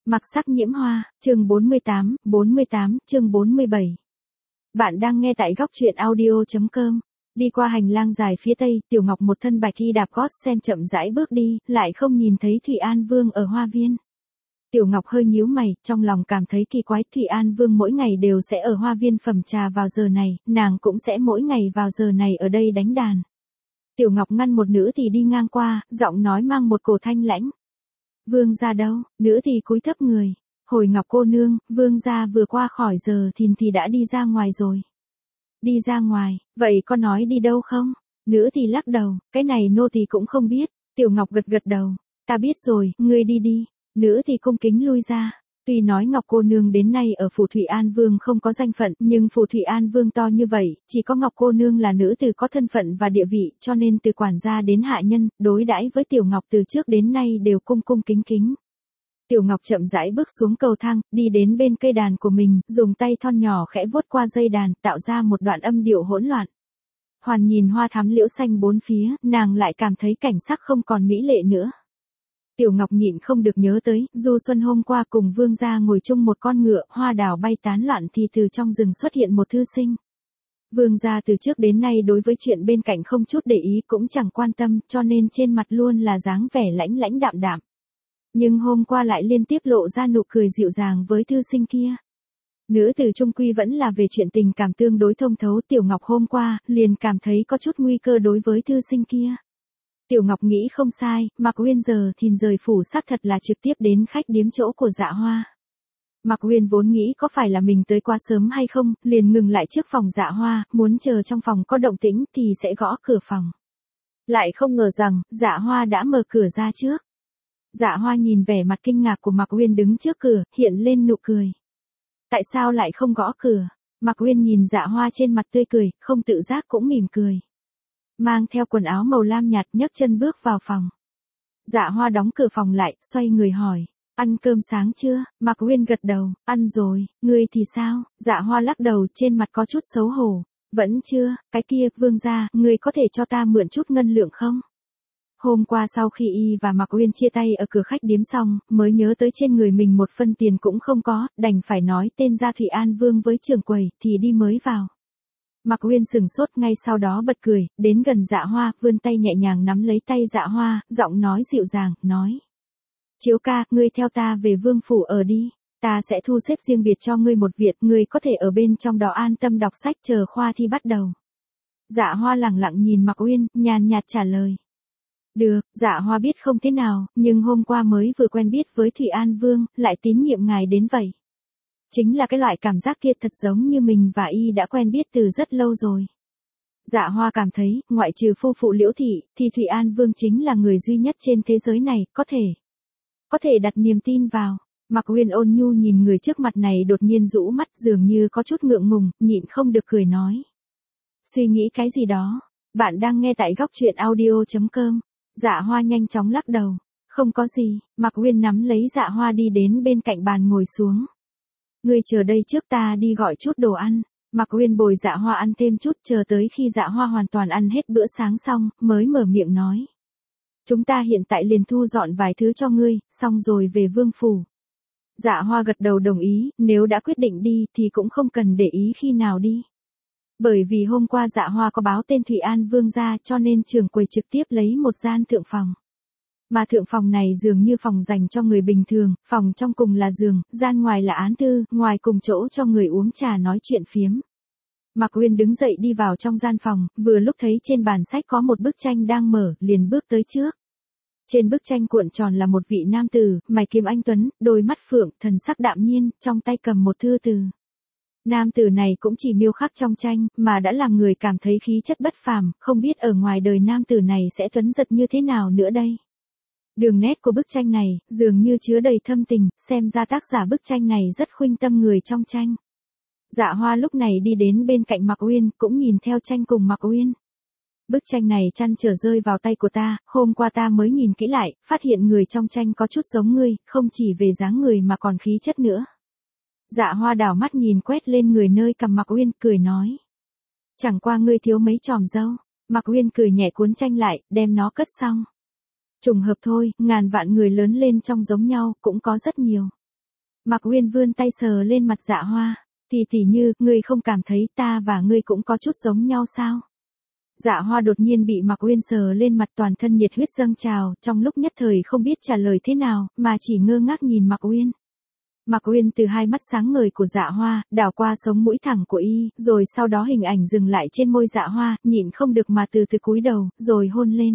Mặc sắc nhiễm hoa, chương 48, chương 47. Bạn đang nghe tại góc truyện audio.com. Đi qua hành lang dài phía tây, Tiểu Ngọc một thân bạch y đạp gót sen chậm rãi bước đi, lại không nhìn thấy Thụy An Vương ở hoa viên. Tiểu Ngọc hơi nhíu mày, trong lòng cảm thấy kỳ quái, Thụy An Vương mỗi ngày đều sẽ ở hoa viên phẩm trà vào giờ này, nàng cũng sẽ mỗi ngày vào giờ này ở đây đánh đàn. Tiểu Ngọc ngăn một nữ tỳ đi ngang qua, giọng nói mang một cổ thanh lãnh. Vương gia đâu? Nữ tỳ cúi thấp người. Hồi Ngọc cô nương, vương gia vừa qua khỏi giờ thìn thì đã đi ra ngoài rồi. Đi ra ngoài, vậy có nói đi đâu không? Nữ tỳ lắc đầu, cái này nô tỳ cũng không biết. Tiểu Ngọc gật gật đầu, ta biết rồi, ngươi đi đi. Nữ tỳ cung kính lui ra. Tuy nói Ngọc cô nương đến nay ở phủ Thụy An Vương không có danh phận, nhưng phủ Thụy An Vương to như vậy, chỉ có Ngọc cô nương là nữ tử có thân phận và địa vị, cho nên từ quản gia đến hạ nhân, đối đãi với Tiểu Ngọc từ trước đến nay đều cung cung kính kính. Tiểu Ngọc chậm rãi bước xuống cầu thang, đi đến bên cây đàn của mình, dùng tay thon nhỏ khẽ vuốt qua dây đàn, tạo ra một đoạn âm điệu hỗn loạn. Hoàn nhìn hoa thắm liễu xanh bốn phía, nàng lại cảm thấy cảnh sắc không còn mỹ lệ nữa. Tiểu Ngọc nhịn không được nhớ tới, du xuân hôm qua cùng vương gia ngồi chung một con ngựa, hoa đào bay tán loạn thì từ trong rừng xuất hiện một thư sinh. Vương gia từ trước đến nay đối với chuyện bên cạnh không chút để ý cũng chẳng quan tâm, cho nên trên mặt luôn là dáng vẻ lãnh lãnh đạm đạm. Nhưng hôm qua lại liên tiếp lộ ra nụ cười dịu dàng với thư sinh kia. Nữ tử trung quy vẫn là về chuyện tình cảm tương đối thông thấu, Tiểu Ngọc hôm qua liền cảm thấy có chút nguy cơ đối với thư sinh kia. Tiểu Ngọc nghĩ không sai, Mạc Uyên giờ thìn rời phủ xác thật là trực tiếp đến khách điếm chỗ của Dạ Hoa. Mạc Uyên vốn nghĩ có phải là mình tới quá sớm hay không, liền ngừng lại trước phòng Dạ Hoa, muốn chờ trong phòng có động tĩnh thì sẽ gõ cửa phòng. Lại không ngờ rằng, Dạ Hoa đã mở cửa ra trước. Dạ Hoa nhìn vẻ mặt kinh ngạc của Mạc Uyên đứng trước cửa, hiện lên nụ cười. Tại sao lại không gõ cửa? Mạc Uyên nhìn Dạ Hoa trên mặt tươi cười, không tự giác cũng mỉm cười. Mang theo quần áo màu lam nhạt nhấc chân bước vào phòng. Dạ Hoa đóng cửa phòng lại, xoay người hỏi, ăn cơm sáng chưa? Mạc Uyên gật đầu, ăn rồi, ngươi thì sao? Dạ Hoa lắc đầu, trên mặt có chút xấu hổ, vẫn chưa, cái kia, vương gia, ngươi có thể cho ta mượn chút ngân lượng không? Hôm qua sau khi y và Mạc Uyên chia tay ở cửa khách điếm xong, mới nhớ tới trên người mình một phân tiền cũng không có, đành phải nói tên ra Thụy An Vương với trưởng quầy, thì đi mới vào. Mạc Uyên sừng sốt, ngay sau đó bật cười, đến gần Dạ Hoa, vươn tay nhẹ nhàng nắm lấy tay Dạ Hoa, giọng nói dịu dàng, nói. Chiếu ca, ngươi theo ta về vương phủ ở đi, ta sẽ thu xếp riêng biệt cho ngươi một viện, ngươi có thể ở bên trong đó an tâm đọc sách chờ khoa thi bắt đầu. Dạ Hoa lẳng lặng nhìn Mạc Uyên, nhàn nhạt trả lời. Được, Dạ Hoa biết không thế nào, nhưng hôm qua mới vừa quen biết với Thụy An Vương, lại tín nhiệm ngài đến vậy. Chính là cái loại cảm giác kia thật giống như mình và y đã quen biết từ rất lâu rồi. Dạ Hoa cảm thấy, ngoại trừ phu phụ Liễu Thị, thì Thụy An Vương chính là người duy nhất trên thế giới này, có thể đặt niềm tin vào. Mạc Uyên ôn nhu nhìn người trước mặt này đột nhiên rũ mắt dường như có chút ngượng ngùng, nhịn không được cười nói. Suy nghĩ cái gì đó? Bạn đang nghe tại góc truyện audio.com. Dạ Hoa nhanh chóng lắc đầu. Không có gì, Mạc Uyên nắm lấy Dạ Hoa đi đến bên cạnh bàn ngồi xuống. Ngươi chờ đây trước, ta đi gọi chút đồ ăn. Mạc Uyên bồi Dạ Hoa ăn thêm chút, chờ tới khi Dạ Hoa hoàn toàn ăn hết bữa sáng xong, mới mở miệng nói. Chúng ta hiện tại liền thu dọn vài thứ cho ngươi, xong rồi về vương phủ. Dạ Hoa gật đầu đồng ý, nếu đã quyết định đi thì cũng không cần để ý khi nào đi. Bởi vì hôm qua Dạ Hoa có báo tên Thụy An Vương ra, cho nên trưởng quầy trực tiếp lấy một gian thượng phòng. Mà thượng phòng này dường như phòng dành cho người bình thường, phòng trong cùng là giường, gian ngoài là án thư, ngoài cùng chỗ cho người uống trà nói chuyện phiếm. Mạc Uyên đứng dậy đi vào trong gian phòng, vừa lúc thấy trên bàn sách có một bức tranh đang mở, liền bước tới trước. Trên bức tranh cuộn tròn là một vị nam tử, mày kiếm anh tuấn, đôi mắt phượng, thần sắc đạm nhiên, trong tay cầm một thư từ. Nam tử này cũng chỉ miêu khắc trong tranh, mà đã làm người cảm thấy khí chất bất phàm, không biết ở ngoài đời nam tử này sẽ tuấn giật như thế nào nữa đây. Đường nét của bức tranh này, dường như chứa đầy thâm tình, xem ra tác giả bức tranh này rất khuynh tâm người trong tranh. Dạ Hoa lúc này đi đến bên cạnh Mạc Uyên, cũng nhìn theo tranh cùng Mạc Uyên. Bức tranh này trăn trở rơi vào tay của ta, hôm qua ta mới nhìn kỹ lại, phát hiện người trong tranh có chút giống ngươi, không chỉ về dáng người mà còn khí chất nữa. Dạ Hoa đảo mắt nhìn quét lên người nơi cầm Mạc Uyên, cười nói. Chẳng qua ngươi thiếu mấy chòm râu. Mạc Uyên cười nhẹ cuốn tranh lại, đem nó cất xong. Trùng hợp thôi, ngàn vạn người lớn lên trong giống nhau, cũng có rất nhiều. Mạc Uyên vươn tay sờ lên mặt Dạ Hoa. Tỷ Như, ngươi không cảm thấy ta và ngươi cũng có chút giống nhau sao? Dạ Hoa đột nhiên bị Mạc Uyên sờ lên mặt, toàn thân nhiệt huyết dâng trào, trong lúc nhất thời không biết trả lời thế nào, mà chỉ ngơ ngác nhìn Mạc Uyên. Mạc Uyên từ hai mắt sáng ngời của Dạ Hoa, đảo qua sống mũi thẳng của y, rồi sau đó hình ảnh dừng lại trên môi Dạ Hoa, nhịn không được mà từ từ cúi đầu, rồi hôn lên.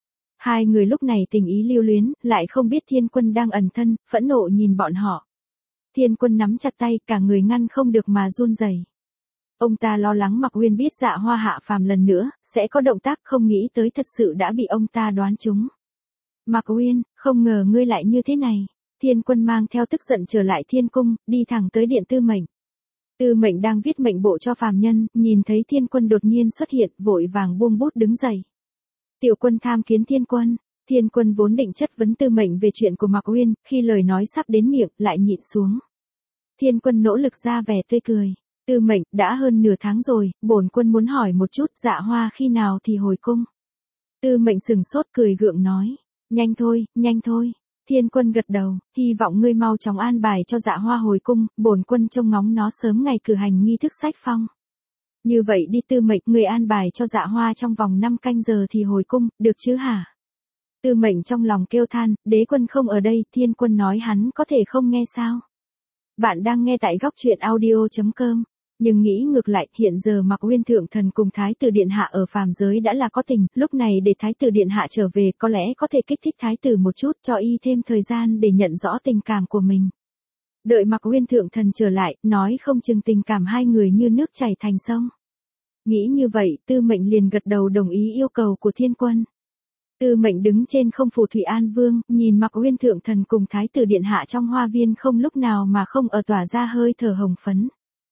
Hai người lúc này tình ý lưu luyến, lại không biết Thiên Quân đang ẩn thân, phẫn nộ nhìn bọn họ. Thiên Quân nắm chặt tay, cả người ngăn không được mà run rẩy. Ông ta lo lắng Mạc Uyên biết Dạ Hoa hạ phàm lần nữa, sẽ có động tác, không nghĩ tới thật sự đã bị ông ta đoán trúng. Mạc Uyên, không ngờ ngươi lại như thế này. Thiên Quân mang theo tức giận trở lại thiên cung, đi thẳng tới điện Tư Mệnh. Tư Mệnh đang viết mệnh bộ cho phàm nhân, nhìn thấy Thiên Quân đột nhiên xuất hiện, vội vàng buông bút đứng dậy. Tiểu Quân tham kiến Thiên Quân. Thiên Quân vốn định chất vấn Tư Mệnh về chuyện của Mạc Uyên, khi lời nói sắp đến miệng, lại nhịn xuống. Thiên Quân nỗ lực ra vẻ tươi cười. Tư Mệnh, đã hơn nửa tháng rồi, bổn quân muốn hỏi một chút, Dạ Hoa khi nào thì hồi cung. Tư Mệnh sừng sốt cười gượng nói. Nhanh thôi, nhanh thôi. Thiên Quân gật đầu, hy vọng ngươi mau chóng an bài cho Dạ Hoa hồi cung, bổn quân trông ngóng nó sớm ngày cử hành nghi thức sách phong. Như vậy đi Tư Mệnh, ngươi an bài cho Dạ Hoa trong vòng 5 canh giờ thì hồi cung, được chứ hả? Tư Mệnh trong lòng kêu than, đế quân không ở đây, Thiên Quân nói hắn có thể không nghe sao? Bạn đang nghe tại góc truyện audio.com. Nhưng nghĩ ngược lại, hiện giờ Mạc Uyên thượng thần cùng Thái tử Điện Hạ ở phàm giới đã là có tình, lúc này để Thái tử Điện Hạ trở về có lẽ có thể kích thích Thái tử một chút, cho y thêm thời gian để nhận rõ tình cảm của mình. Đợi Mạc Uyên thượng thần trở lại, nói không chừng tình cảm hai người như nước chảy thành sông. Nghĩ như vậy, Tư Mệnh liền gật đầu đồng ý yêu cầu của Thiên Quân. Tư Mệnh đứng trên không phủ Thủy An Vương, nhìn Mạc Uyên thượng thần cùng Thái tử Điện Hạ trong hoa viên không lúc nào mà không ở tỏa ra hơi thở hồng phấn.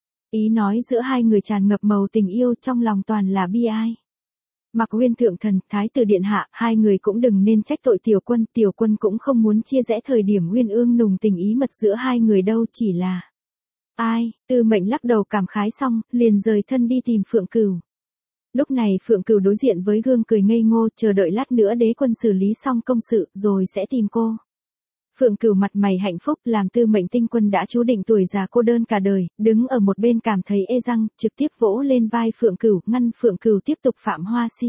Ý nói giữa hai người tràn ngập màu tình yêu, trong lòng toàn là bi ai. Mạc Uyên thượng thần, Thái tử Điện Hạ, hai người cũng đừng nên trách tội Tiểu Quân cũng không muốn chia rẽ thời điểm uyên ương nùng tình ý mật giữa hai người đâu, chỉ là... Ai? Tư Mệnh lắc đầu cảm khái xong, liền rời thân đi tìm Phượng Cửu. Lúc này Phượng Cửu đối diện với gương cười ngây ngô, chờ đợi lát nữa đế quân xử lý xong công sự, rồi sẽ tìm cô. Phượng Cửu mặt mày hạnh phúc, làm Tư Mệnh tinh quân đã chú định tuổi già cô đơn cả đời, đứng ở một bên cảm thấy ê răng, trực tiếp vỗ lên vai Phượng Cửu, ngăn Phượng Cửu tiếp tục phạm hoa si.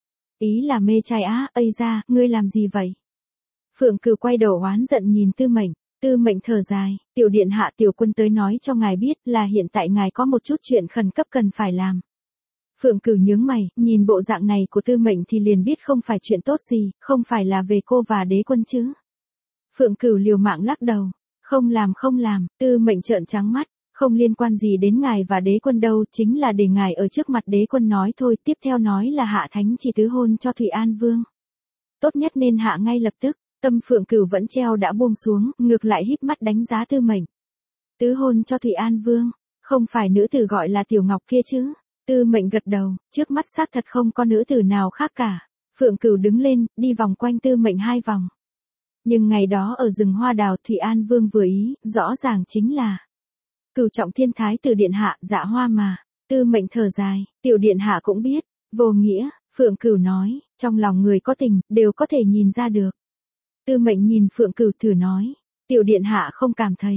Ý là mê trai á, ây ra, ngươi làm gì vậy? Phượng Cửu quay đầu oán giận nhìn Tư Mệnh. Tư Mệnh thở dài, Tiểu Điện Hạ, Tiểu Quân tới nói cho ngài biết là hiện tại ngài có một chút chuyện khẩn cấp cần phải làm. Phượng Cửu nhướng mày, nhìn bộ dạng này của Tư Mệnh thì liền biết không phải chuyện tốt gì, không phải là về cô và đế quân chứ. Phượng Cửu liều mạng lắc đầu, không làm, Tư Mệnh trợn trắng mắt, không liên quan gì đến ngài và đế quân đâu, chính là để ngài ở trước mặt đế quân nói thôi, tiếp theo nói là hạ thánh chỉ tứ hôn cho Thủy An Vương. Tốt nhất nên hạ ngay lập tức, tâm Phượng Cửu vẫn treo đã buông xuống, ngược lại híp mắt đánh giá Tư Mệnh. Tứ hôn cho Thủy An Vương, không phải nữ tử gọi là Tiểu Ngọc kia chứ? Tư Mệnh gật đầu, trước mắt xác thật không có nữ tử nào khác cả. Phượng Cửu đứng lên, đi vòng quanh Tư Mệnh 2 vòng. Nhưng ngày đó ở rừng hoa đào, Thủy An Vương vừa ý, rõ ràng chính là Cửu Trọng Thiên Thái tử Điện Hạ, Dạ Hoa mà. Tư Mệnh thở dài, Tiểu Điện Hạ cũng biết, vô nghĩa, Phượng Cửu nói, trong lòng người có tình, đều có thể nhìn ra được. Tư Mệnh nhìn Phượng Cửu thử nói, Tiểu Điện Hạ không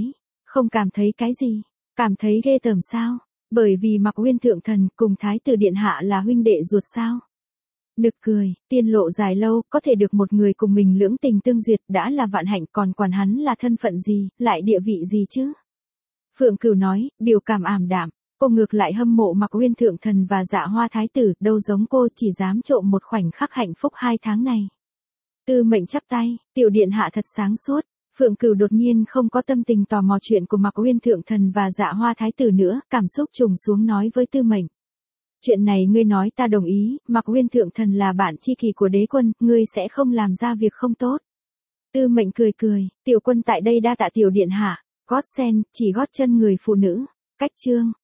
cảm thấy cái gì, cảm thấy ghê tởm sao, bởi vì Mạc Uyên thượng thần cùng Thái tử Điện Hạ là huynh đệ ruột sao. Nực cười, tiên lộ dài lâu, có thể được một người cùng mình lưỡng tình tương duyệt đã là vạn hạnh, còn quản hắn là thân phận gì, lại địa vị gì chứ. Phượng Cửu nói, biểu cảm ảm đạm, cô ngược lại hâm mộ Mạc Uyên thượng thần và Dạ Hoa thái tử, đâu giống cô chỉ dám trộm một khoảnh khắc hạnh phúc 2 tháng này. Tư Mệnh chắp tay, Tiểu Điện Hạ thật sáng suốt. Phượng Cửu đột nhiên không có tâm tình tò mò chuyện của Mạc Uyên thượng thần và Dạ Hoa thái tử nữa, cảm xúc trùng xuống nói với Tư Mệnh. Chuyện này ngươi nói ta đồng ý, Mạc Uyên thượng thần là bạn tri kỷ của đế quân, ngươi sẽ không làm ra việc không tốt. Tư Mệnh cười, Tiểu Quân tại đây đa tạ Tiểu Điện Hạ, gót sen, chỉ gót chân người phụ nữ. Cách chương.